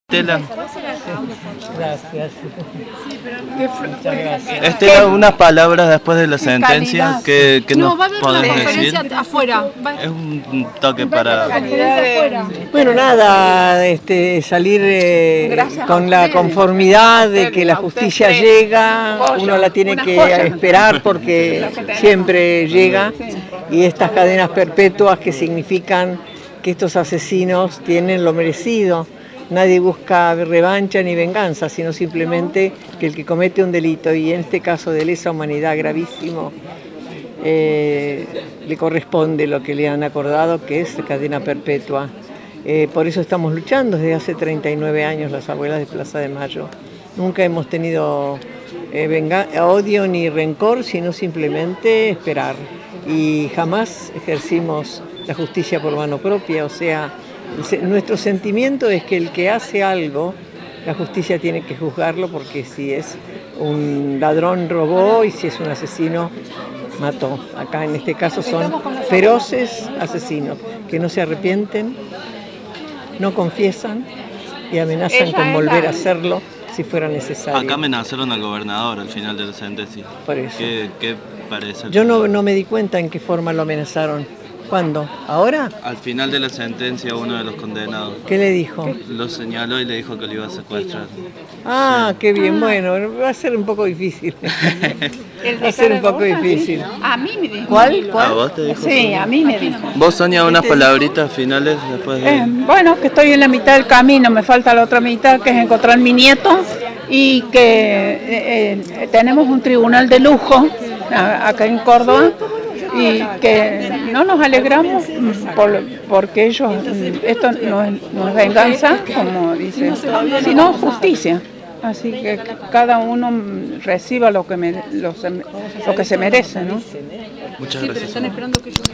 Estela, Gracias. Estela, unas palabras después de la sentencia que No, nos va a haber una podés decir. conferencia afuera. Es un toque para... Bueno, nada, salir con la conformidad de que la justicia llega, uno la tiene que esperar porque siempre llega, y estas cadenas perpetuas que significan que estos asesinos tienen lo merecido. Nadie busca revancha ni venganza, sino simplemente que el que comete un delito, y en este caso de lesa humanidad gravísimo, le corresponde lo que le han acordado, que es cadena perpetua. Por eso estamos luchando desde hace 39 años las abuelas de Plaza de Mayo. Nunca hemos tenido odio ni rencor, sino simplemente esperar. Y jamás ejercimos la justicia por mano propia, o sea, nuestro sentimiento es que el que hace algo, la justicia tiene que juzgarlo, porque si es un ladrón robó y si es un asesino mató. Acá en este caso son feroces asesinos que no se arrepienten, no confiesan y amenazan con volver a hacerlo si fuera necesario. Acá amenazaron al gobernador al final de la sentencia. Por eso. ¿Qué parece? Yo no me di cuenta en qué forma lo amenazaron. ¿Cuándo? ¿Ahora? Al final de la sentencia, uno de los condenados ¿Qué le dijo? lo señaló y le dijo que lo iba a secuestrar. Ah, qué bien, bueno, va a ser un poco difícil. Va a ser un poco difícil. A mí me dijo. ¿Cuál? ¿A vos te dijo? Sí, a mí me dijo. ¿Vos, Sonia, unas palabritas finales después de...? Bueno, que estoy en la mitad del camino, me falta la otra mitad, que es encontrar mi nieto, y que tenemos un tribunal de lujo acá en Córdoba, y que no nos alegramos porque ellos, esto no es venganza, como dicen, sino justicia. Así que cada uno reciba lo que se merece, ¿no? Muchas gracias.